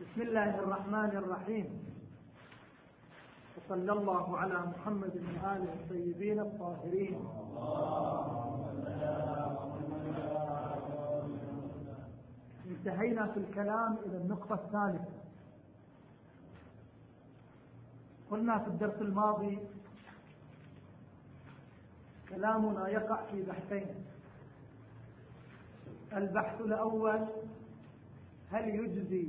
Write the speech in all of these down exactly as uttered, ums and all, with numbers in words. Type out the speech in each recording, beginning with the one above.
بسم الله الرحمن الرحيم، وصلى الله على محمد وآله الطيبين الطاهرين. انتهينا في الكلام إلى النقطة الثالثة. قلنا في الدرس الماضي كلامنا يقع في بحثين. البحث الأول: هل يجزي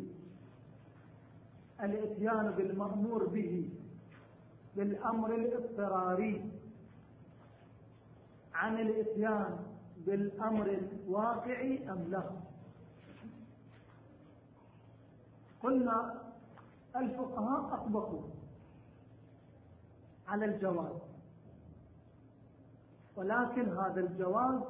الاتيان بالمأمور به بالأمر الاضطراري عن الاتيان بالأمر الواقعي أم لا؟ قلنا الفقهاء أطبقوا على الجواز، ولكن هذا الجواز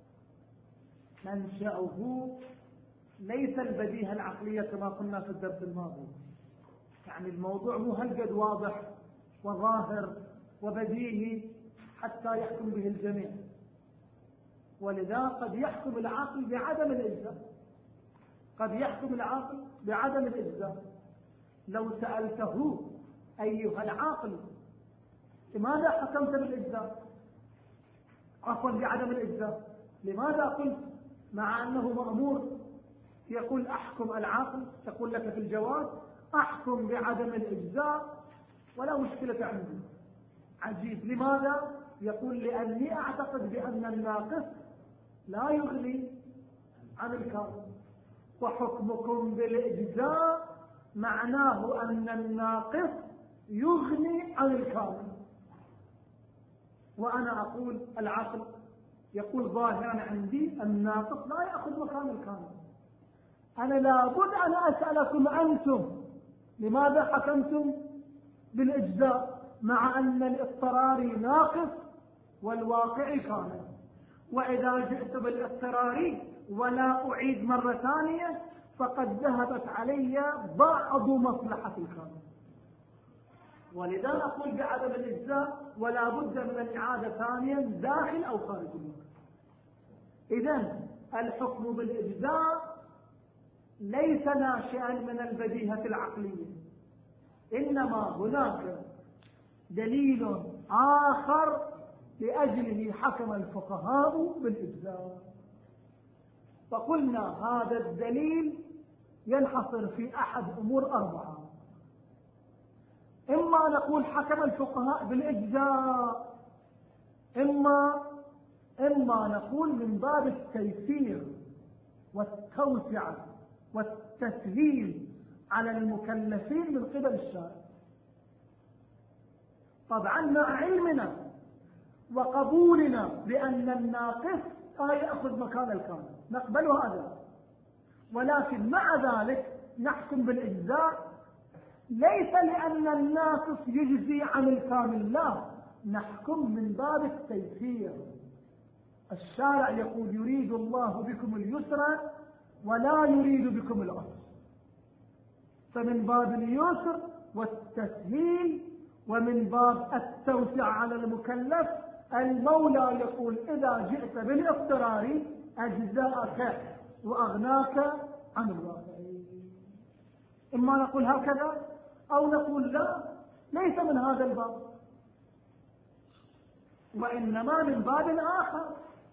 منشأه ليس البديهة العقلية كما قلنا في الدرس الماضي. يعني الموضوع مو هالقد واضح وظاهر وبديهي حتى يحكم به الجميع، ولذا قد يحكم العاقل بعدم الإجزاء. قد يحكم العاقل بعدم الإجزاء. لو سألته: أيها العاقل، لماذا حكمت بالإجزاء؟ عفوا بعدم الإجزاء، لماذا قلت مع أنه مأمور؟ يقول: أحكم العاقل، تقول لك في الجواز: أحكم بعدم الإجزاء ولا مشكلة عندي. عجيب، لماذا؟ يقول: لأني أعتقد بأن الناقص لا يغني عن الكامل، وحكمكم بالإجزاء معناه أن الناقص يغني عن الكامل. وأنا أقول العقل يقول ظاهرا عندي الناقص لا يأخذ مكان الكامل. أنا لابد أن أسألكم أنتم: لماذا حكمتم بالإجزاء مع أن الاضطراري ناقص والواقعي كامل؟ وإذا جئت بالاضطراري ولا أعيد مرة ثانية فقد ذهبت علي بعض مصلحة الكامل. ولذا أقول بعدم الإجزاء ولا بد من الإعادة ثانيا داخل أو خارج الوقت. إذن الحكم بالإجزاء ليس ناشئا من البديهة العقلية، إنما هناك دليل آخر لأجله حكم الفقهاء بالإجزاء. فقلنا هذا الدليل ينحصر في أحد أمور أربعة. إما نقول حكم الفقهاء بالإجزاء، إما إما نقول من باب التيسير والتوسعة والتسهيل على المكلفين من قبل الشارع. طبعا مع علمنا وقبولنا بأن الناقص لا يأخذ مكان الكامل نقبل هذا، ولكن مع ذلك نحكم بالإجزاء ليس لأن الناقص يجزي عن الكامل، لا، نحكم من باب التيسير. الشارع يقول: يريد الله بكم اليسر ولا يريد بكم العسر. فمن باب اليسر والتسهيل ومن باب التوسع على المكلف المولى يقول: إذا جئت بالاضطرار أجزاءك وأغناك عن الواقعين. إما نقول هكذا أو نقول لا، ليس من هذا الباب، وإنما من باب آخر.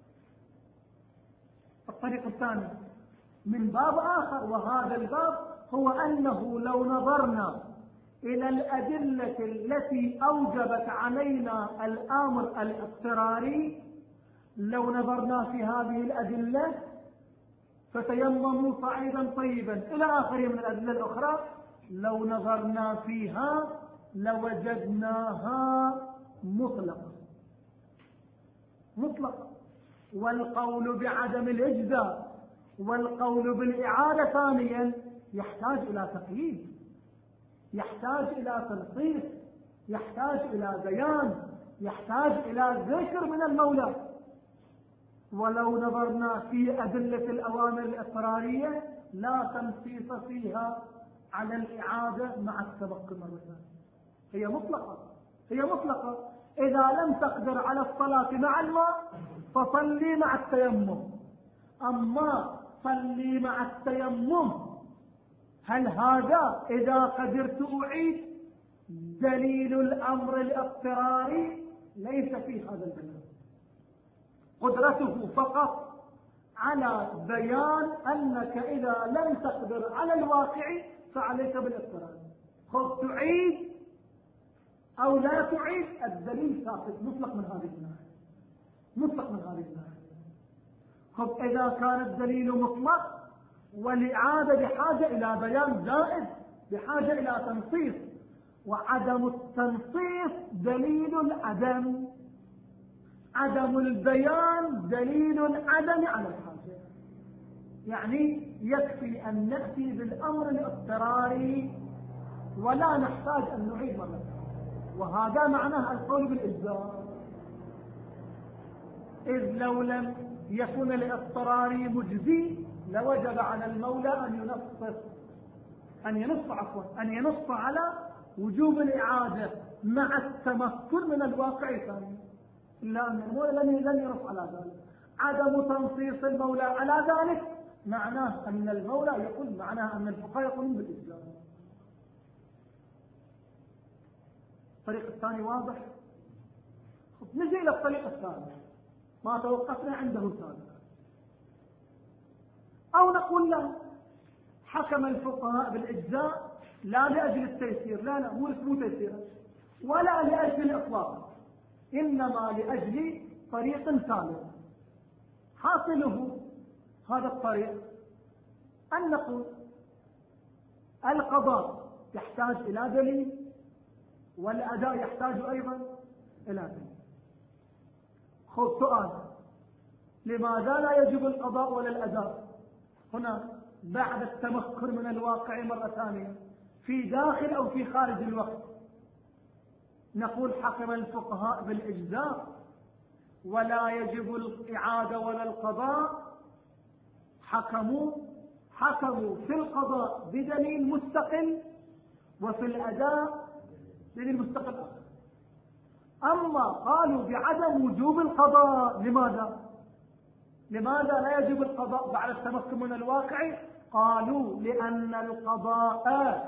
الطريق الثاني من باب آخر، وهذا الباب هو أنه لو نظرنا إلى الأدلة التي أوجبت علينا الأمر الاضطراري، لو نظرنا في هذه الأدلة فتيمموا صعيدا طيبا إلى آخر من الأدلة الأخرى، لو نظرنا فيها لوجدناها مطلقة مطلقة. والقول بعدم الإجزاء والقول بالإعادة ثانيا يحتاج إلى تقييد، يحتاج إلى تلخيص، يحتاج إلى بيان، يحتاج إلى ذكر من المولى. ولو نظرنا في أدلة الأوامر الإضطرارية لا تنصيص فيها على الإعادة مع السبق مرة ثانية، هي مطلقة هي مطلقة. إذا لم تقدر على الصلاة مع الماء فصلي مع التيمم، أما صلي مع التيمم هل هذا إذا قدرت أعيد دليل الأمر الاضطراري؟ ليس في هذا البيان، قدرته فقط على بيان أنك إذا لم تقدر على الواقع فعليك بالاضطرار. خذ تعيد أو لا تعيد، الدليل ثابت مطلق من هذه الناحية، مطلق من هذه الناحية. خذ إذا كان الدليل مطلق والإعادة بحاجة إلى بيان زائد، بحاجة إلى تنصيص، وعدم التنصيص دليل العدم، عدم البيان دليل العدم على الحاجة. يعني يكفي أن نأتي بالأمر الاضطراري ولا نحتاج أن نعيد مرة، وهذا معناه القول بالإجزاء. إذ لو لم يكن الاضطراري مجزي لوجب على المولى أن ينص أن ينص عفوا أن ينص على وجوب الإعادة مع التمكن من الواقع الثاني، إلا أن المولى لن ينص على ذلك. عدم تنصيص المولى على ذلك معناه أن المولى يقول، معناه أن الفقهاء يقولون بالإجزاء. الطريق الثاني واضح. نجي إلى الطريق الثاني ما توقفنا عنده سابقا، أو نقول له حكم الفقهاء بالإجزاء لا لأجل التيسير، لا لا مو اسمه تيسير، ولا لأجل الإطلاق، إنما لأجل طريق ثالث. حاصله هذا الطريق أن نقول القضاء يحتاج إلى دليل والأداء يحتاج أيضا إلى دليل. خذ سؤال: لماذا لا يجب القضاء ولا الأداء هنا بعد التمكن من الواقع مرة ثانية، في داخل أو في خارج الوقت؟ نقول حكم الفقهاء بالإجزاء ولا يجب الإعادة ولا القضاء. حكموا حكموا في القضاء بدليل مستقل وفي الأداء دليل مستقل آخر. أما قالوا بعدم وجوب القضاء، لماذا؟ لماذا لا يجب القضاء بعد التمكن من الواقع؟ قالوا لأن القضاء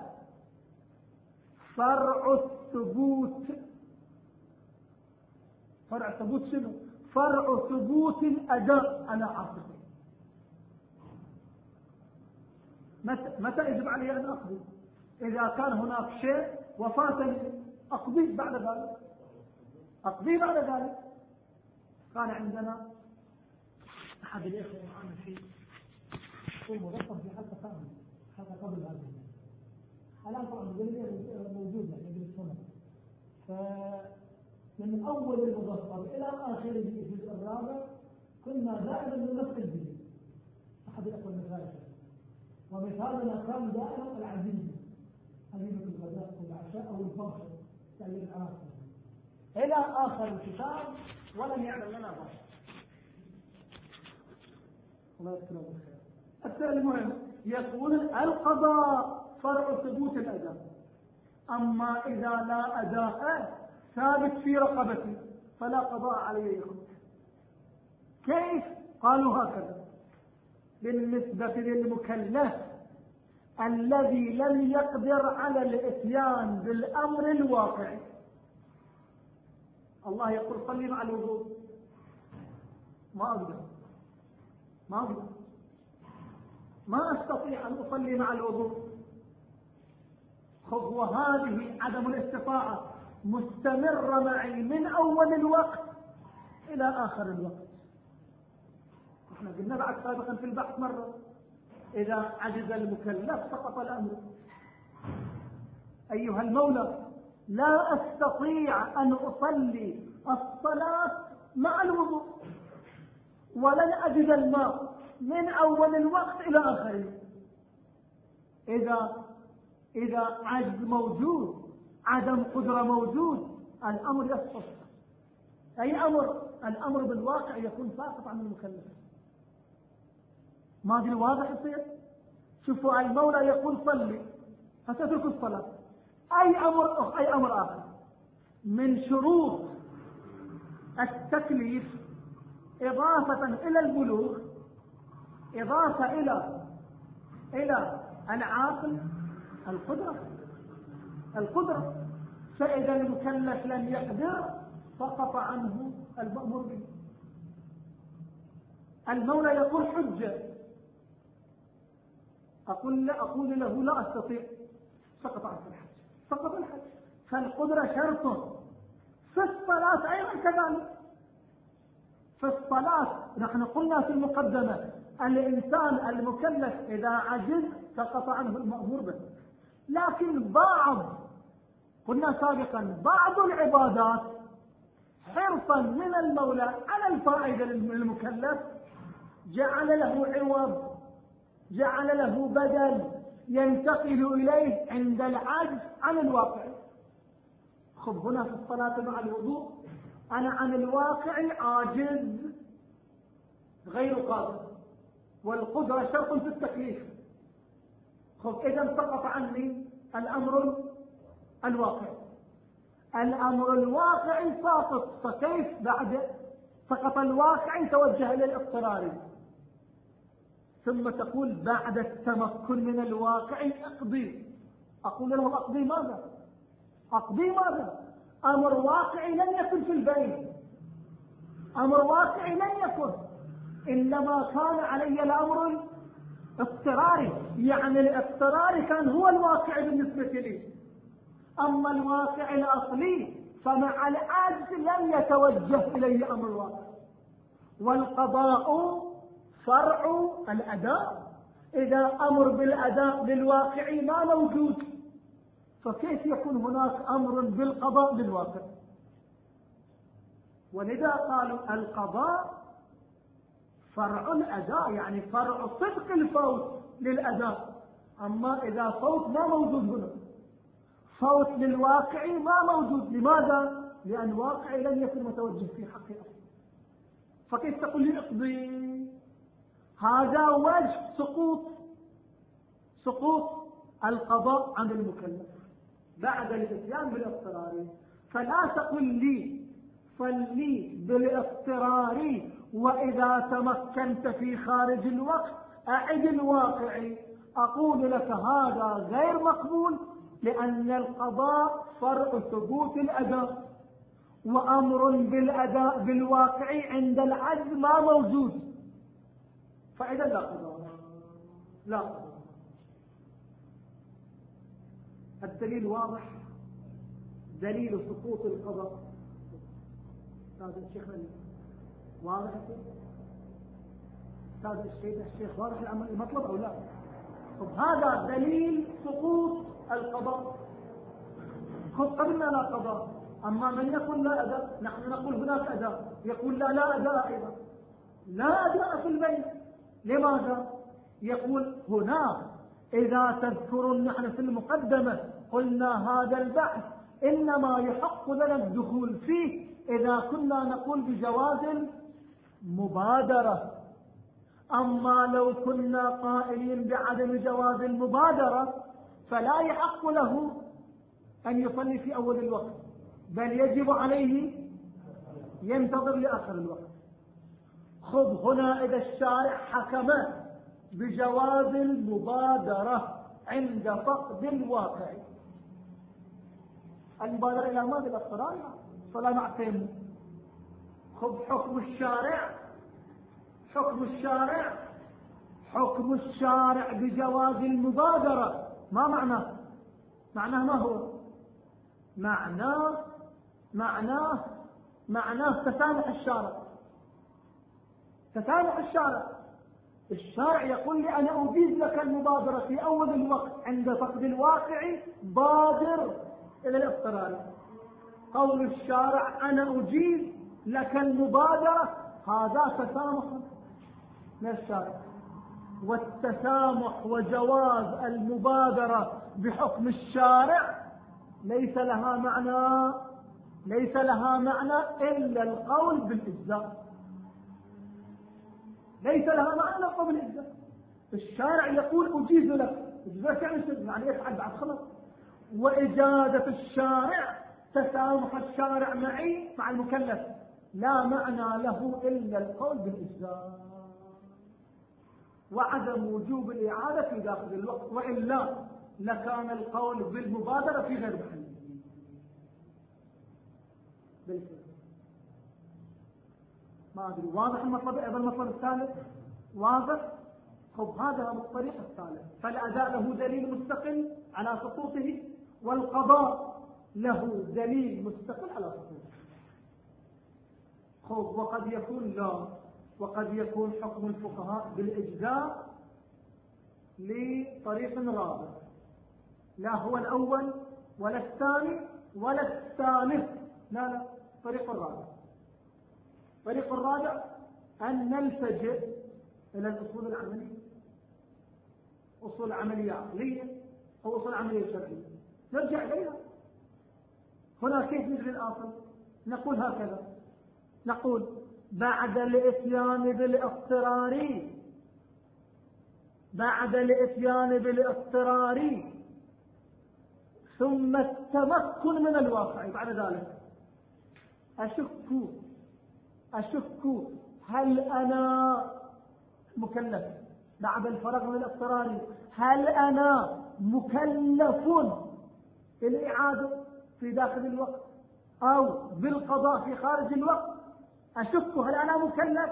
فرع الثبوت. فرع الثبوت شنو؟ فرع ثبوت الأداء على عاصفه. متى متى يجب علي أن أقضي؟ إذا كان هناك شيء وفاتني أقضي بعد ذلك، أقضي بعد ذلك. كان عندنا أحد الإخوة معنا في هو موظف في حلقة ثانية، حلقة قبل هذه، الآن طبعا موجودة يجب السنة. فمن أول المظفر إلى آخر الجزء الرابع كنا دائما نمثل به أحد الأخوة المشايخ، ومثالنا كان دائما العزيز، حليمة الغداء والعشاء أو الفرش يعني العناصر إلى آخر الكتاب، ولم يعلم لنا ذلك. الله يذكره بالخير. السؤال المهم يقول القضاء فرع ثبوت الأداء، أما إذا لا أداء ثابت في رقبتي فلا قضاء عليه. كيف؟ قالوا هكذا: بالنسبة للمكلف الذي لم يقدر على الاتيان بالأمر الواقعي. الله يقول صلي مع الوضوء، ما أقدر ما أقدر ما أستطيع أن أصلي مع الوضوء. خذ، وهذه عدم الاستطاعة مستمرة معي من أول الوقت إلى آخر الوقت. احنا قلنا بعد سابقا في البحث مرة: إذا عجز المكلف سقط الأمر. أيها المولى، لا أستطيع أن أصلي الصلاة مع الوضوء، ولن أجد الماء من أول الوقت إلى آخره. إذا إذا عجز موجود، عدم قدرة موجود، الأمر يسقط. أي أمر؟ الأمر بالواقع يكون ساقط عن المكلف. ما أدري واضح يصير؟ شوفوا، المولى يقول صلي فتترك الصلاة. أي أمر أي أمر آخر من شروط التكليف إضافة إلى البلوغ، إضافة إلى إلى العاقل القدرة القدرة فإذا المكلف لم يقدر سقط عنه المأمور به. المولى يقول حجة، أقول, لا أقول له لا أستطيع، سقط عنه الحج، سقط الحج. فالقدرة شرط. في الصلاة أيضا كذلك. في الصلاة نحن قلنا في المقدمة الإنسان المكلف إذا عجز سقط عنه المأمور به، لكن بعض قلنا سابقا بعض العبادات حرصا من المولى على الفائدة للمكلف جعل له عوض، جعل له بدل ينتقل إليه عند العجز عن الواقع. خذ هنا في الصلاة مع الوضوء أنا عن الواقع عاجز غير قادر، والقدرة شرط في التكليف. خذ إذا سقط عني الأمر الواقع، الأمر الواقع ساقط، فكيف بعد سقط الواقع توجه إلى الاضطرار؟ ثم تقول بعد التمكن من الواقع اقضي. أقول له أقضي ماذا؟ أقضي ماذا؟ أمر واقعي لن يكن في البين، أمر واقعي لن يكن، إنما كان علي الأمر اضطراري، يعني الاضطرار كان هو الواقع بالنسبة لي. أما الواقع الأصلي فمع العجز لم يتوجه إلي أمر الواقع. والقضاء فرع الأداء، إذا أمر بالأداء بالواقع ما موجود فكيف يكون هناك أمر بالقضاء بالواقع؟ ولذا قالوا القضاء فرع الأداء، يعني فرع صدق الفوت للأداء. أما إذا فوت ما موجود هنا، فوت للواقع ما موجود. لماذا؟ لأن الواقع لم يكن متوجه في حق أصلا، فكيف تقول لي اقضي؟ هذا وجه سقوط سقوط القضاء عن المكلف بعد الاتيان بالاضطرار. فلا تقل لي صلي بالاضطرار وإذا تمكنت في خارج الوقت أعد الواقع. أقول لك هذا غير مقبول، لأن القضاء فرع ثبوت الأداء، وأمر بالأداء بالواقع عند العجز ما موجود، فإذا لا قضاء لا قضاء. الدليل واضح، دليل سقوط القضاء. هذا الشيخ واضح، هذا الشيخ الشيخ واضح المطلب أو لا؟ طب هذا دليل سقوط القضاء. خذ قبلنا لا قضاء، أما من يقول لا أداء نحن نقول هناك أداء، يقول لا لا أداء أيضا، لا أداء في البيت. لماذا؟ يقول هنا إذا تذكرون نحن في المقدمة قلنا هذا البحث إنما يحق لنا الدخول فيه إذا كنا نقول بجواز المبادرة. أما لو كنا قائلين بعدم جواز المبادرة فلا يحق له أن يصلي في أول الوقت، بل يجب عليه ينتظر لآخر الوقت. خذ هنا إذا الشارع حكم بجواز المبادرة عند فقد الواقع، المبادرة إلى ماذا؟ إلى الصلاة، صلاة مع التيمم. خذ حكم الشارع، حكم الشارع حكم الشارع بجواز المبادرة. ما معناه؟ معناه ما هو؟ معناه معناه معناه تسامح الشارع، تسامح الشارع. الشارع يقول لي أنا أجيز لك المبادرة في أول الوقت، عند فقد الواقع بادر إلى الاضطرار. قول الشارع أنا أجيز لك المبادرة هذا تسامح من الشارع. والتسامح وجواز المبادرة بحكم الشارع ليس لها معنى ليس لها معنى إلا القول بالإجزاء، ليس لها معنى إلا القول بالإجزاء. الشارع يقول أجيز لك، إجزاء يعني يعني يفعل بعد خلاص. وإجازة الشارع تسامح الشارع معي مع المكلف لا معنى له إلا القول بالإجزاء. وعدم وجوب الإعادة في داخل الوقت، وإلا لكان القول بالمبادرة في غير محله. بالفعل ما أدري واضح المطلب. أيضا المطلب الثالث واضح. خب هذا هو الطريق الثالث. فالأداء له دليل مستقل على سقوطه، والقضاء له دليل مستقل على سقوطه. خب وقد يكون لا، وقد يكون حكم الفقهاء بالإجزاء لطريق رابع، لا هو الأول ولا الثاني ولا الثالث، لا لا طريق الرابع. طريق الرابع أن نلتجئ إلى الأصول العملية، أصول عملية عقلية أو أصول عملية شرعية، نرجع إليها. هنا كيف نجري الآصل؟ نقول هكذا، نقول بعد الإتيان بالاضطرار، بعد الإتيان بالاضطرار ثم التمكن من الواقع بعد ذلك، أشك أشك هل أنا مكلف بعد الفراغ من الاضطرار، هل أنا مكلف بالإعادة في داخل الوقت أو بالقضاء في خارج الوقت؟ أشك هل أنا مكلف.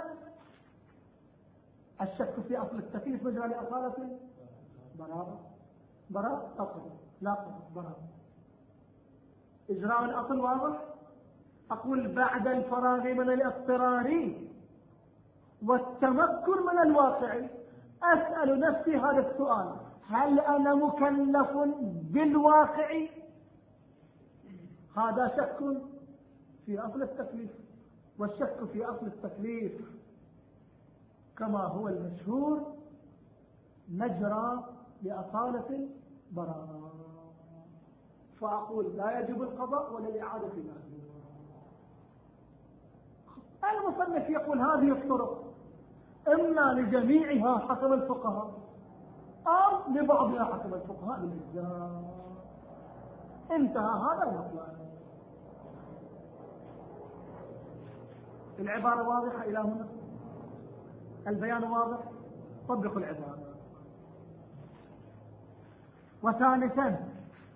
الشك في أصل التكليف مجرى لأصالة براءة، براءة أصل لا براءة. إجراء الأصل واضح. أقول بعد الفراغ من الاضطرار والتمكن من الواقع أسأل نفسي هذا السؤال، هل أنا مكلف بالواقع؟ هذا شك في أصل التكليف، والشك في أصل التكليف كما هو المشهور مجرى لأصالة البراءة. فأقول لا يجب القضاء ولا الإعادة في ذلك. المصنف يقول هذه الطرق إما لجميعها حسب الفقهاء أو لبعضها حسب الفقهاء بالإجزاء. انتهى هذا المطلب. العبارة واضحة إلى هنا، البيان واضح، طبقوا العبارة. وثالثا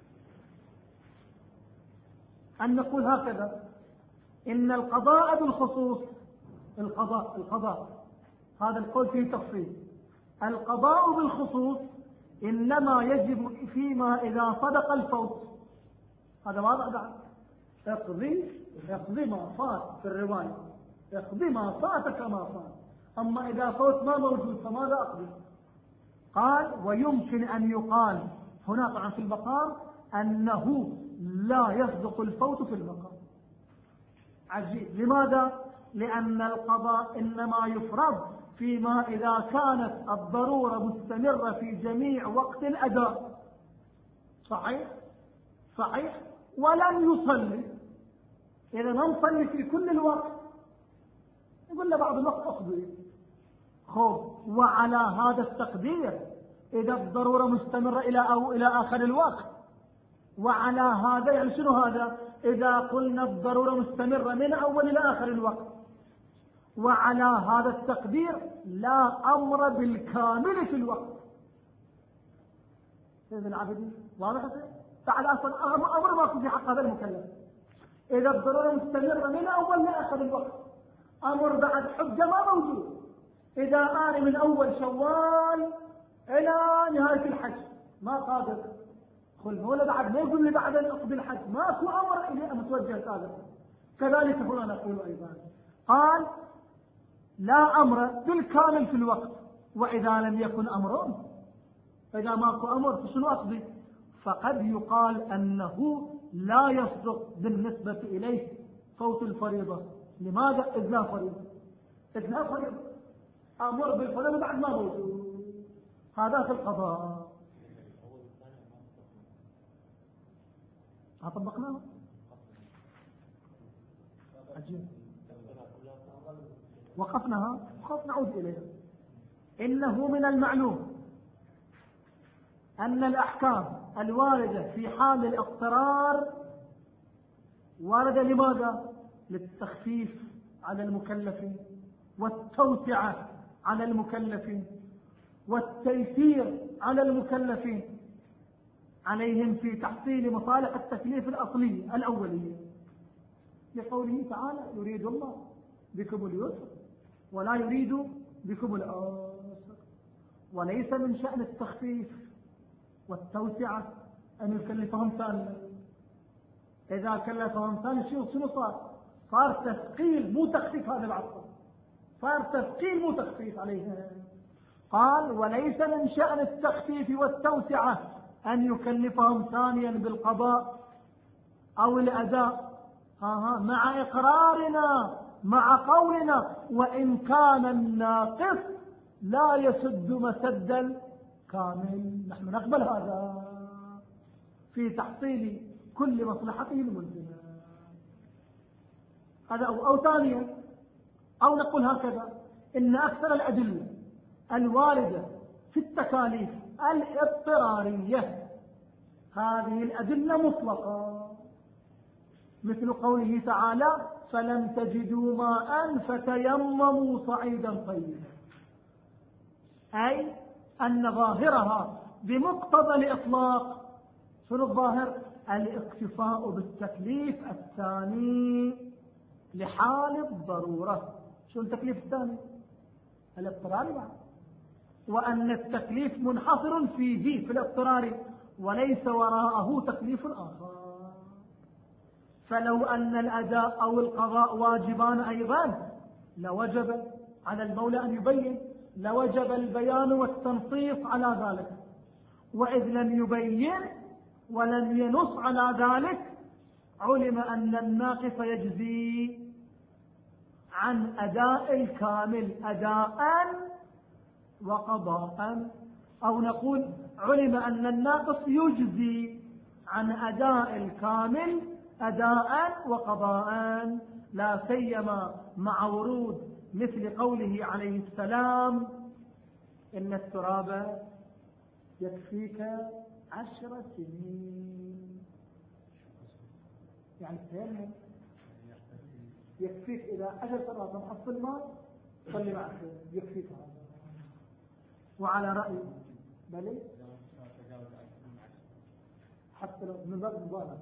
أن نقول هكذا، إن القضاء بالخصوص، القضاء القضاء هذا القول فيه تفصيل، القضاء بالخصوص إنما يجب فيما إذا صدق الفوت. هذا واضح بعد، اقضي اقضي ما فات في الرواية، اقضي ما فات كما فات، أما إذا فوت ما موجود فماذا أقضي؟ قال ويمكن أن يقال هنا طبعا في المقام أنه لا يصدق الفوت في المقام. عجيب. لماذا؟ لأن القضاء إنما يفرض فيما إذا كانت الضرورة مستمرة في جميع وقت الأداء. صحيح؟ صحيح. ولم يصلي، إذا ما نصلي في كل الوقت، يقول له بعض الوقت أقضي. خب وعلى هذا التقدير إذا الضرورة مستمرة إلى أو إلى آخر الوقت، وعلى هذا يعني شنو هذا؟ إذا قلنا الضرورة مستمرة من أول إلى آخر الوقت، وعلى هذا التقدير لا أمر بالكامل في الوقت. سيد العابدين واضح؟ بعد أصلا أمر ما في حق هذا المكلف. إذا الضرورة مستمرة من أول لآخر الوقت، أمر بعد حجة ما موجود. إذا أنا من أول شوال إلى نهاية الحج ما قادر، قل ولا بعد ما يقول لي بعد أن أقضي الحج، ماكو أمر إلي متوجه هذا. كذلك هنا نقول أيضا، قال لا أمر بالكامل في الوقت، وإذا لم يكن أمر، إذا ماكو أمر فشنو أقضي؟ فقد يقال أنه لا يصدق بالنسبة إليه فوت الفريضة. لماذا؟ إذ لا فريضة، إذ لا فريضة، أمر بالفريضة بعد ما موجود. هذا في القضاء. طبقناه. عجيب. وقفناها وقف نعود إليها. إنه من المعلوم أن الأحكام الواردة في حال الاضطرار واردة لماذا؟ للتخفيف على المكلفين والتوسعة على المكلفين، والتيسير على المكلفين عليهم في تحصيل مصالح التكليف الأصلية الأولية، لقوله تعالى يريد الله بكم اليسر ولا يريد بكم العسر. وليس من شأن التخفيف والتوسعة أن يكلفهم ثانيا. إذا كلفهم ثاني شيء شنو صار؟ صار تثقيل مو تخفيف. هذا العصر صار تثقيل مو تخفيف عليهم. قال وليس من شأن التخفيف والتوسعة أن يكلفهم ثانيا بالقضاء أو الأداء آه مع إقرارنا مع قولنا وإن كان الناقص لا يسد مسد الكامل. نحن نقبل هذا في تحصيل كل مصلحته الملزمة. هذا أو, أو ثانيا أو نقول هكذا إن أكثر الأدلة الواردة في التكاليف الاضطرارية هذه الأدلة مطلقة، مثل قوله تعالى فلم تجدوا ماء فتيمموا صعيدا طيبا، أي أن ظاهرها بمقتضى الإطلاق شنو الظاهر؟ الاكتفاء بالتكليف الثاني لحال الضرورة. شو التكليف الثاني؟ الاضطراري بعد، وأن التكليف منحصر فيه في الاضطرار وليس وراءه تكليف آخر. فلو أن الأداء أو القضاء واجبان أيضا لوجب على المولى أن يبين، لوجب البيان والتنصيص على ذلك، وإذ لم يبين ولم ينص على ذلك علم أن الناقص يجزي عن أداء الكامل أداء وقضاء، أو نقول علم أن الناقص يجزي عن أداء الكامل أداء وقضاء، لا سيما مع ورود مثل قوله عليه السلام إن التراب يكفيك عشر سنين. يعني التيمم يكفيك إذا عشر سنوات محصل ماء صلي مع الخير يكفيك هذا. وعلى رأي بل حتى لو من باب مبالغة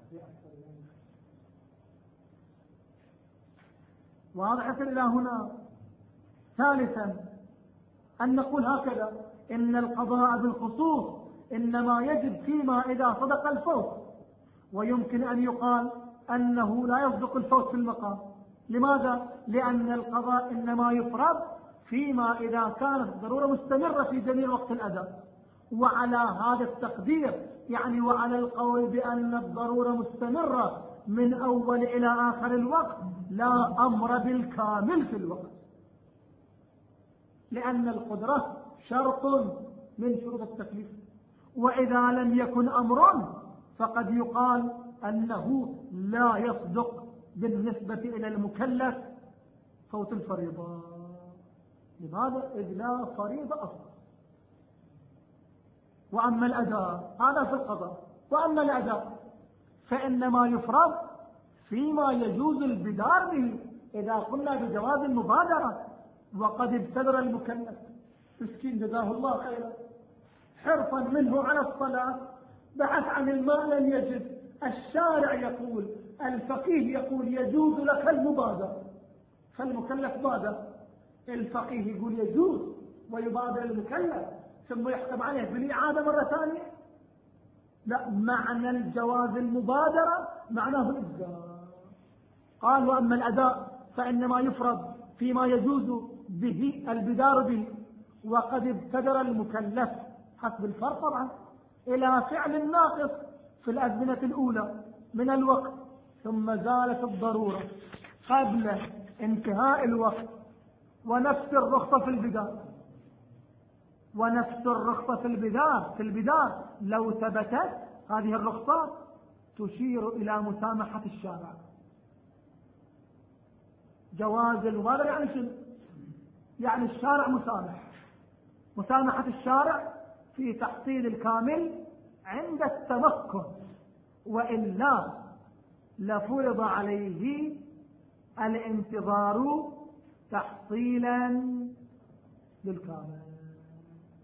واضح إلى هنا. ثالثا أن نقول هكذا إن القضاء بالخصوص إنما يجب فيما إذا صدق الفوت، ويمكن أن يقال أنه لا يصدق الفوت في المقام. لماذا؟ لأن القضاء إنما يفرض فيما إذا كانت الضرورة مستمرة في جميع وقت الأداء. وعلى هذا التقدير يعني وعلى القول بأن الضرورة مستمرة من أول إلى آخر الوقت لا أمر بالكامل في الوقت، لأن القدرة شرط من شروط التكليف. وإذا لم يكن أمر فقد يقال أنه لا يصدق بالنسبة إلى المكلف فوت الفريضة. لماذا؟ إذ لا فريضة أصلا. وأما الأداء هذا في القضاء. وأما الأداء فإنما يفرض فيما يجوز البدار به إذا قلنا بجواز المبادرة. وقد ابتدر المكلف مسكين جزاه الله خيرا حرصا منه على الصلاة بحث عن الماء لم يجد. الشارع يقول الفقيه يقول يجوز لك المبادرة، فالمكلف بادر. الفقيه يقول يجوز ويبادر المكلف ثم يحكم عليه بالإعادة مرة ثانية. لا، معنى الجواز المبادرة معناه الإجزاء. قال وأما الأداء فإنما يفرض فيما يجوز به البدار به، وقد ابتدر المكلف حسب الفرق طبعا إلى فعل الناقص في الأزمنة الأولى من الوقت، ثم زالت الضرورة قبل انتهاء الوقت، ونفس الرخصة في البدار ونفس الرخصة في البدار في البدار لو ثبتت هذه الرخصات تشير إلى مسامحة الشارع. جواز المبادرة يعني شنو؟ يعني الشارع مسامح، مسامحة الشارع في تحصيل الكامل عند التمكن، وإلا لفرض عليه الانتظار تحصيلا للكامل.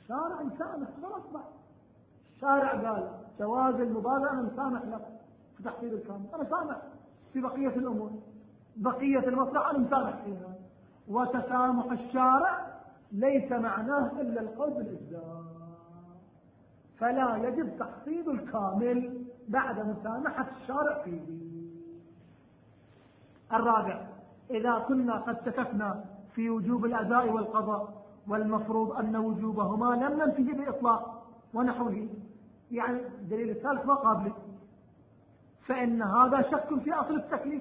الشارع مسامح خلاص. الشارع قال جواز المبادرة أنا مسامح لك في تحصيل الكامل، أنا سامح في بقية الأمور، بقية المصلحة أنا مسامح فيها. وتسامح الشارع ليس معناه إلا القول بالإجزاء، فلا يجب تحصيل الكامل بعد مسامحة الشارع فيه. الرابع، إذا كنا قد شككنا في وجوب الأداء والقضاء والمفروض أن وجوبهما لم ننفيه بإطلاق ونحوه، يعني دليل الثالث ما قابله، فإن هذا شك في أصل التكليف،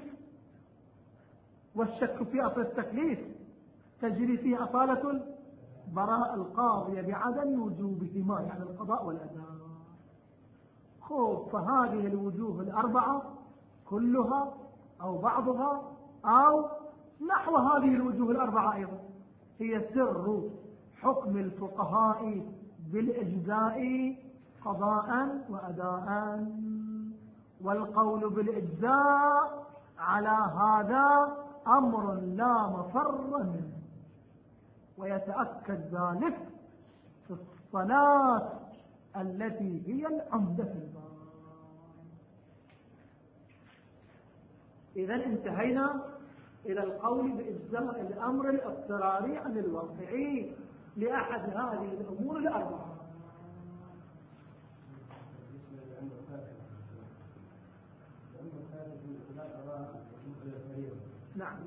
والشك في أصل التكليف تجري فيه أصالة براء القاضية بعدم وجوبهما، يعني القضاء والأداء. خوف، فهذه الوجوه الأربعة كلها أو بعضها أو نحو هذه الوجوه الأربعة أيضا هي سر حكم الفقهاء بالإجزاء قضاء وأداء. والقول بالإجزاء على هذا أمر لا مفر منه، ويتأكد ذلك في الصلاة التي هي العمدة في الباب. إذا انتهينا إلى القول بإجزاء الأمر الاضطراري عن الواقعي لأحد هذه الأمور الأربعة. نعم.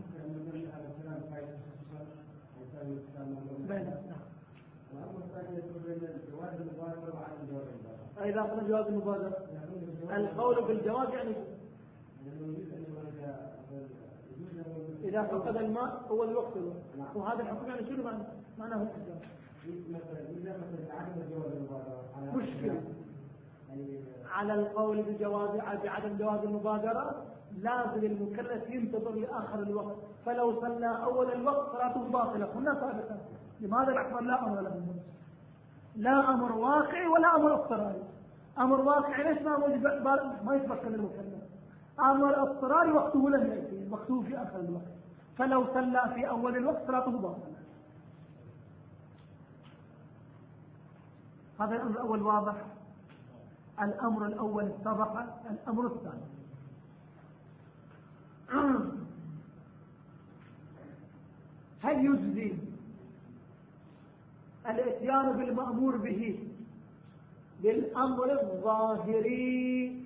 إذا قلنا جواز المبادرة القول بالجواز يعني إذا فقد الماء هو الوقت، وهذا الحكم يعني شنو معناه؟ مشكلة على القول بجواز بعدم جواز المبادرة لازم المكلف ينتظر لآخر الوقت، فلو صلى أول الوقت صلاته باطلة. قلنا سابقا لماذا الأحمر لا أمر له، لا أمر واقعي ولا أمر اضطراري. أمر واقعي ليش ما ما يتمكن المكلف، أمر اضطراري وقته لم يأتي، وقته في آخر الوقت، فلو صلى في أول الوقت صلاته باطلة. هذا الأمر الأول واضح. الأمر الأول اتضح. الأمر الثاني هل يجزي الاتيان بالمأمور به بالأمر الظاهري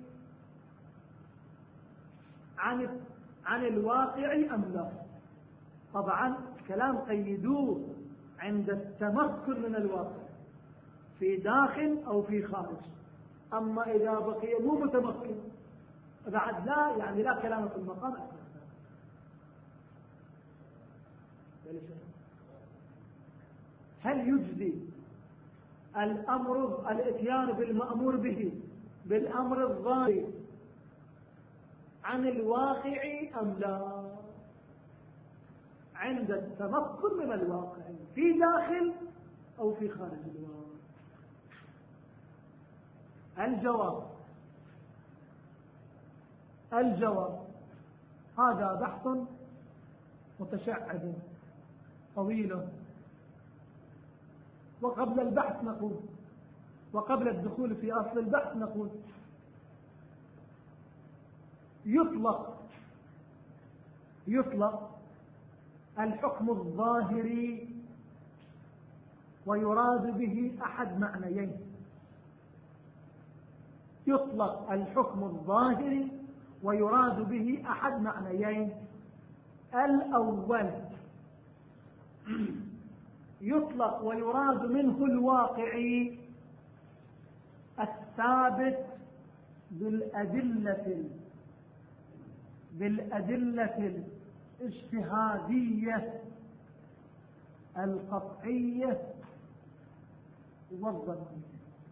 عن عن الواقع أم لا؟ طبعا كلام قيدوه عند التمكن من الواقع في داخل أو في خارج. أما إذا بقي مو متمكن بعد لا، يعني لا كلام في المقام أكثر. هل يجزي الأمر الاتيان بالمأمور به بالأمر الظاهر عن الواقع أم لا؟ عند التمكن من الواقع في داخل أو في خارج الواقع. الجواب الجواب هذا بحث متشعب طويل، وقبل البحث نقول وقبل الدخول في أصل البحث نقول يطلق يطلق الحكم الظاهري ويراد به أحد معنيين. يطلق الحكم الظاهري ويراد به أحد معنيين. الأول يطلق ويراد منه الواقعي الثابت بالأدلة بالأدلة الاجتهادية القطعية والظنية.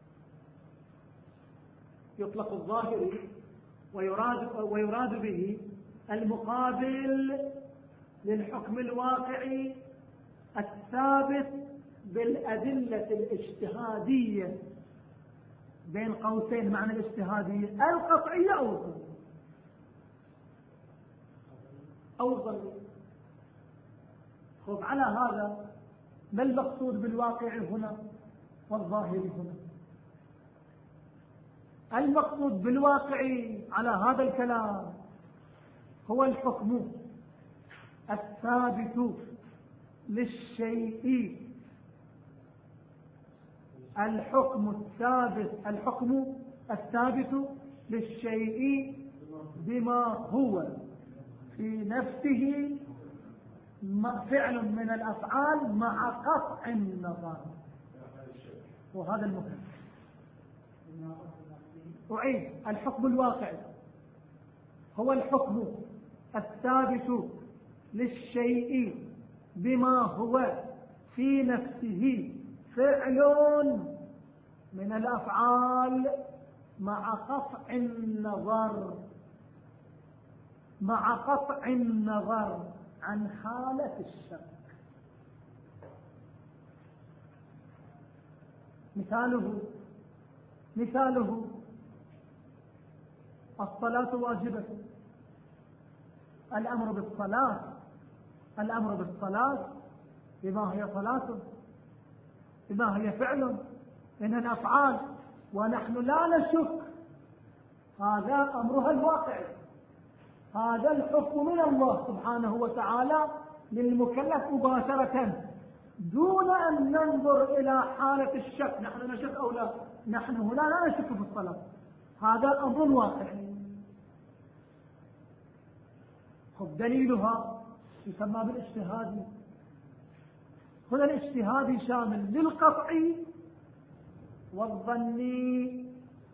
يطلق الظاهري ويراد ويراد به المقابل للحكم الواقعي الثابت بالأدلة الاجتهادية، بين قوسين معنى الاجتهادية القطعية أو الظنية أو الظنية. خذ على هذا ما المقصود بالواقع هنا؟ والظاهري هنا. المقصود بالواقع على هذا الكلام هو الحكم الثابت للشيء، الحكم الثابت الحكم الثابت للشيء بما هو في نفسه فعل من الأفعال مع قطع النظر. وهذا المهم. أعيد: الحكم الواقعي هو الحكم الثابت للشيء بما هو في نفسه فعل من الأفعال مع قطع النظر مع قطع النظر عن حالة الشك. مثاله مثاله الصلاة واجبة. الأمر بالصلاة الأمر بالصلاة بما هي صلاة، بما هي فعل من الأفعال، ونحن لا نشك، هذا أمرها الواقعي، هذا الحكم من الله سبحانه وتعالى للمكلف مباشرة دون أن ننظر إلى حالة الشك. نحن نشك أو لا، نحن هنا لا نشك في الصلاة، هذا أمر واقعي. خذ دليلها يسمى بالاجتهادي. هنا الاجتهادي شامل للقطعي والظني.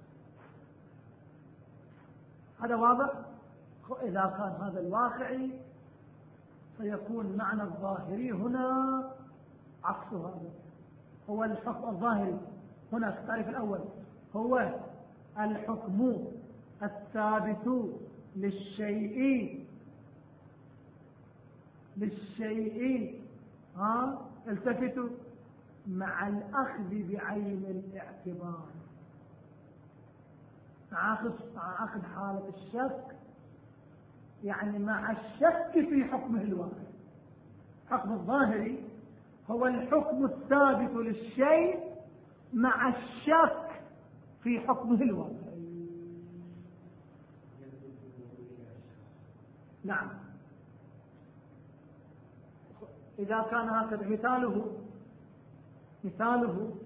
هذا واضح. إذا كان هذا الواقعي فيكون معنى الظاهري هنا عكس هذا. هو الحكم الظاهري هنا في التعريف الأول هو الحكم الثابت للشيء للشيء ها التفتوا مع الأخذ بعين الاعتبار، مع أخذ حالة الشك، يعني مع الشك في حكمه الواقعي. حكم الظاهري هو الحكم الثابت للشيء مع الشك في حكمه الواقعي. نعم. إذا كان هكذا مثاله مثاله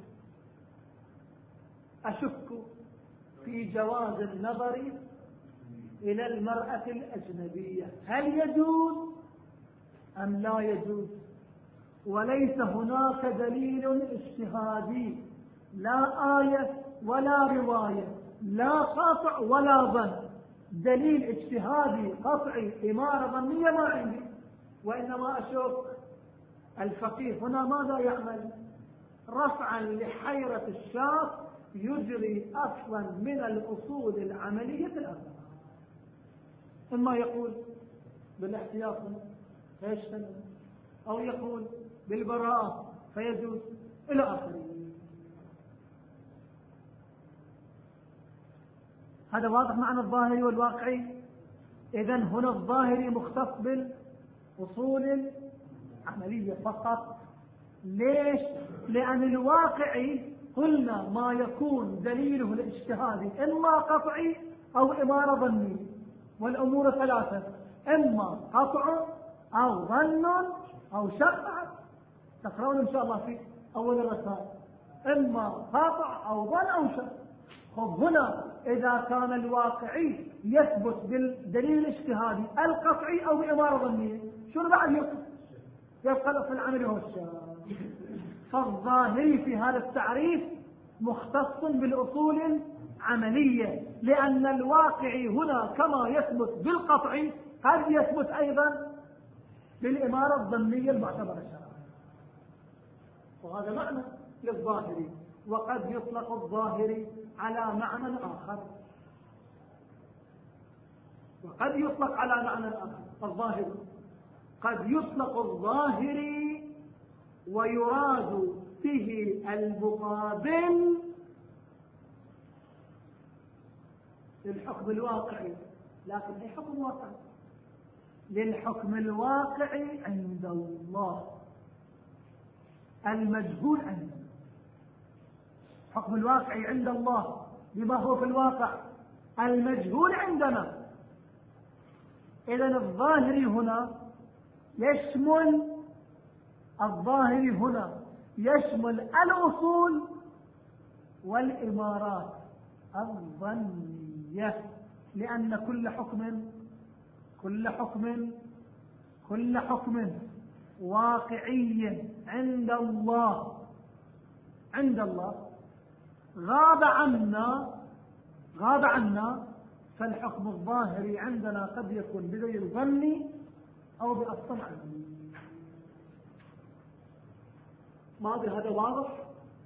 أشك في جواز النظر إلى المرأة الأجنبية، هل يجوز أم لا يجوز؟ وليس هناك دليل اجتهادي، لا آية ولا رواية، لا قطع ولا ظن. دليل اجتهادي قطعي إمارة ظنية ما عندي، وإنما أشك. الفقيه هنا ماذا يعمل؟ رفعا لحيرة الشاك يجري أصلا من الأصول العملية الأربعة. إما يقول بالاحتياط فيجتنب، أو يقول بالبراءة فيجوز، إلى آخره. هذا واضح معنى الظاهري والواقعي. إذن هنا الظاهري مختص بالأصول العملية فقط. ليش؟ لأن الواقعي قلنا ما يكون دليله الاجتهادي إما قطعي أو إمارة ظنية، والأمور ثلاثة: إما قطع أو ظن أو شك. تقرأون إن شاء الله في أول الرسائل إما قطع أو ظن أو شك. خب هنا إذا كان الواقعي يثبت بالدليل الاجتهادي القطعي أو بإمارة ظنية، شو بعد يقف؟ يبقى في العمل هو الشك. فالظاهري في هذا التعريف مختص بالأصول العملية، لأن الواقعي هنا كما يثبت بالقطعي قد يثبت أيضا بالإمارة الظنية المعتبرة شرعا. وهذا معنى للظاهري. وقد يطلق الظاهري على معنى آخر، وقد يطلق على معنى آخر. الظاهري قد يطلق الظاهري ويراد به المقابل للحكم الواقعي. لكن أي حكم واقعي؟ للحكم الواقعي عند الله المجهول عنده. حكم الواقعي عند الله بما هو في الواقع المجهول عندنا. إذن الظاهري هنا يشمل الظاهري هنا يشمل الأصول والإمارات الظنية، لأن كل حكم كل حكم كل حكم واقعي عند الله عند الله غاب عنا غاب عنا فالحكم الظاهري عندنا قد يكون بذي الظن أو بأصل عنه. ما أدري هذا واضح؟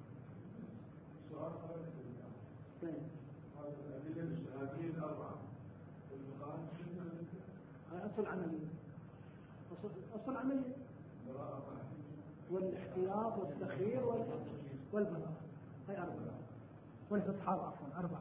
أصل عملية أصل عملية والاحتياط والتخيير والبلاغ هي أربعة والفتحات عفوا أربعة.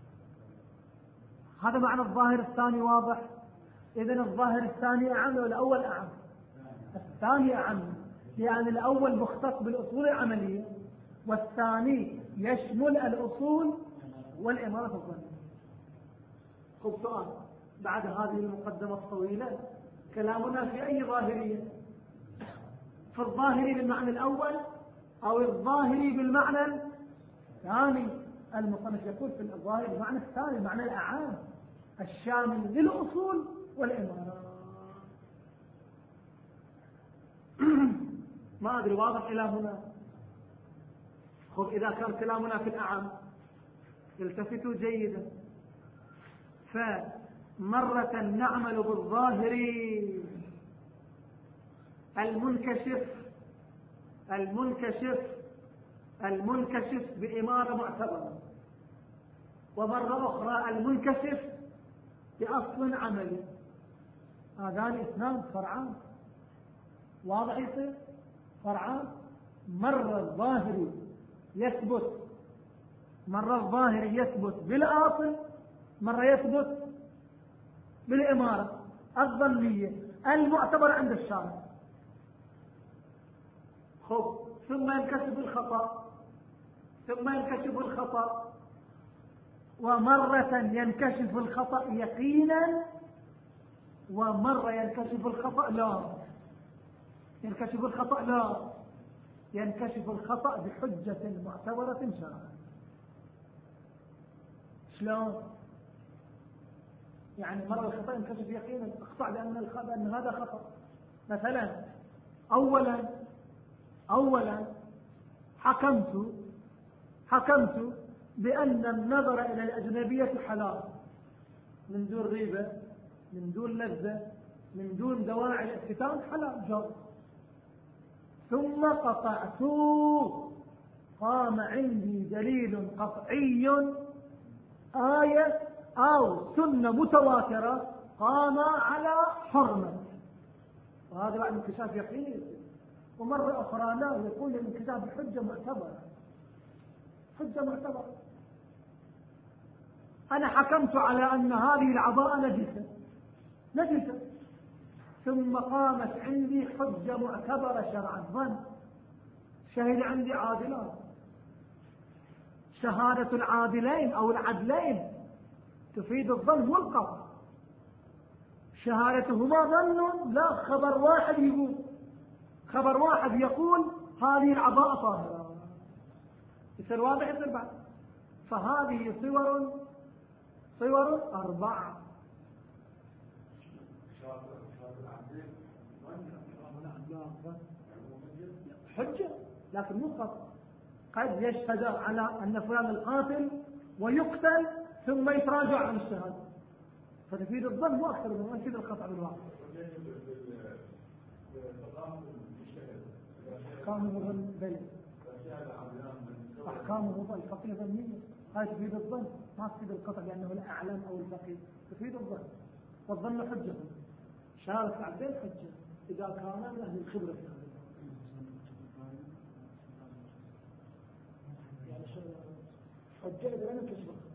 هذا معنى الظاهر الثاني واضح. إذن الظاهر الثاني أعم والأول أعم. الثاني أعم لأن الأول مختص بالأصول العملية والثاني يشمل الأصول والإمارة الظنية. خذ سؤال بعد هذه المقدمة الطويلة، كلامنا في أي ظاهرية؟ في الظاهري بالمعنى الأول أو الظاهري بالمعنى الثاني؟ المصنف يقول في الظاهر بالمعنى الثاني، المعنى الأعام الشامل للأصول والإمارات. ما أدري واضح إلى هنا؟ خذ إذا كان كلامنا في الأعام التفتوا جيدا. فمرة نعمل بالظاهر المنكشف المنكشف المنكشف بإمارة معتبرة، ومرة أخرى المنكشف بأصل عملي. هذان اثنان فرعان واضح يصير فرعان. مرة الظاهري يثبت مرة الظاهري يثبت بالأصل، مرة يثبت بالإمارة الظنية المعتبرة عند الشارع. خب ثم ينكشف الخطأ ثم ينكشف الخطأ ومرة ينكشف الخطأ يقينا، ومرة ينكشف الخطأ لا ينكشف الخطأ لا ينكشف الخطأ بحجة معتبرة شرعا. شلون؟ يعني مرة الخطأ ينكشف يقينا اخطأ لأن الخطأ أن هذا خطأ. مثلا أولا أولا حكمت حكمت بأن النظر إلى الأجنبية حلال من دون ريبة، من دون لذة، من دون دواعي الافتتان، حلال جائز. ثم قطعت، قام عندي دليل قطعي آية أو سنة متواترة قام على حرمة، وهذا بعد انكشاف يقين. ومرة أخرى لا، يقول الانكشاف بحجة معتبرة حجة معتبرة. أنا حكمت على أن هذه العباءة نجسة نجسة ثم قامت عندي حجة معتبرة شرعا، ظن شهد عندي عادلان. شهادة العادلين أو العدلين تفيد الظن والقطع. شهادتهما ظن لا، خبر واحد يقول خبر واحد يقول هذه العباءة طاهرة. يصير واضح يصير بعد. فهذه صور صور أربعة. حجة لكن مو خطأ. قد يشهد على أن فلان القاتل ويقتل ثم يتراجع عن الشهادة، فتفيد الظن مو أكثر من أنشد الخطأ بالواقع. أحكامه ظن بلد أحكامه ظن فقيه ظنية، هاي تفيد الظن ما تفيد القطع لأنه لا أعلم أو الفقيه، تفيد الظن. والظن حجة. شارك عبدين حجة إذا كان من أهل الخبرة في هذا يعني حجة إذا لم يكشف الخطأ.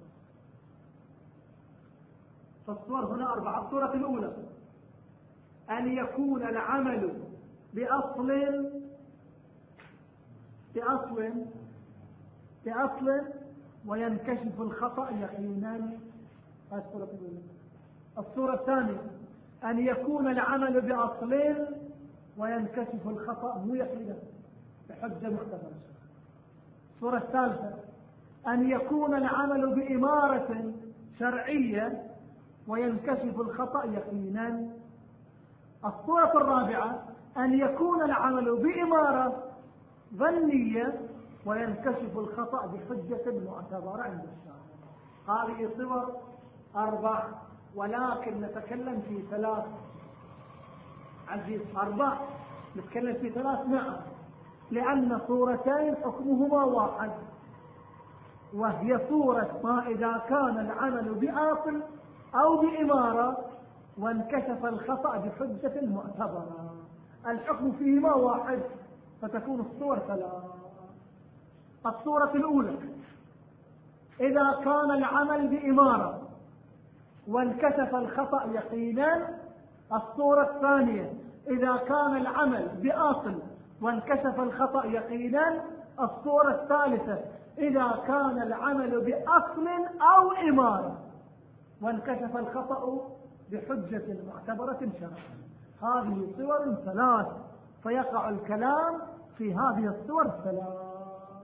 فالصور هنا أربعة. الصورة الأولى أن يكون العمل بأصل بأصل بأصل وينكشف الخطأ يقينا. الصورة الأولى. الصورة الثانية أن يكون العمل بأصل وينكشف الخطأ مو يقينا بحجة مختبرة. الصورة الثالثة أن يكون العمل بإمارة شرعية وينكشف الخطأ يقينا. الصورة الرابعة أن يكون العمل بإمارة ظنية وينكشف الخطأ بحجة معتبرة عند الشارع. هذه صور أربع، ولكن نتكلم في ثلاث. عزيز أربع نتكلم في ثلاث. نعم، لأن صورتين حكمهما واحد، وهي صورة ما إذا كان العمل بآصل أو بإمارة وانكشف الخطأ بحجة معتبرة. الحكم فيهما واحد، فتكون الصور ثلاث. الصورة الأولى إذا كان العمل بإمارة وانكشف الخطأ يقينا. الصورة الثانية إذا كان العمل بأصل وانكشف الخطأ يقينا. الصورة الثالثة إذا كان العمل بأصل أو إمارة وانكشف الخطأ بحجة معتبرة شرعا. هذه صور ثلاث، فيقع الكلام في هذه الصور الثلاث.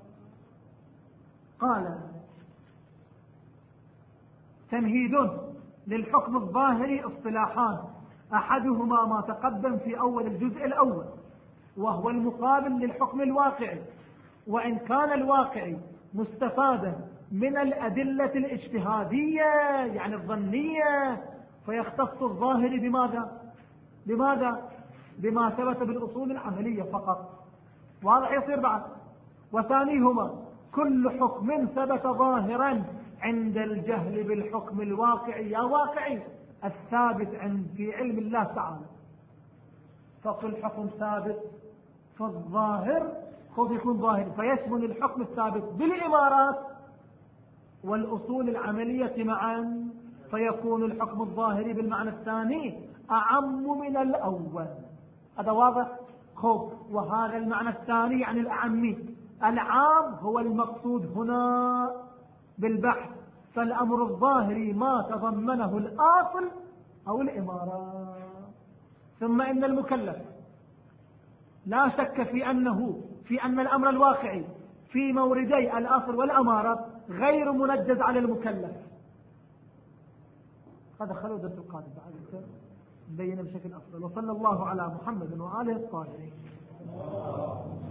قال: تمهيد للحكم الظاهري اصطلاحان، أحدهما ما تقدم في أول الجزء الأول وهو المقابل للحكم الواقعي، وإن كان الواقعي مستفادا من الأدلة الاجتهادية يعني الظنية، فيختص الظاهر بماذا؟ بماذا؟ بما ثبت بالأصول العملية فقط. واضح يصير بعد. وثانيهما كل حكم ثبت ظاهرا عند الجهل بالحكم الواقعي يا واقعي الثابت عند في علم الله تعالى. فكل حكم ثابت في الظاهر خذ يكون ظاهر، فيشمل الحكم الثابت بالإمارات والأصول العملية معا، فيكون الحكم الظاهري بالمعنى الثاني أعم من الأول. هذا واضح؟ خب، وهذا المعنى الثاني يعني الأعمي. العام هو المقصود هنا بالبحث، فالأمر الظاهري ما تضمنه الآصل أو الإمارة. ثم إن المكلف لا شك في أنه في أن الأمر الواقعي في موردي الآصل والأمارة غير منجز على المكلف. هذا خلو درس القادم بعد نبين بشكل أفضل. وصلى الله على محمد وآله الطاهرين.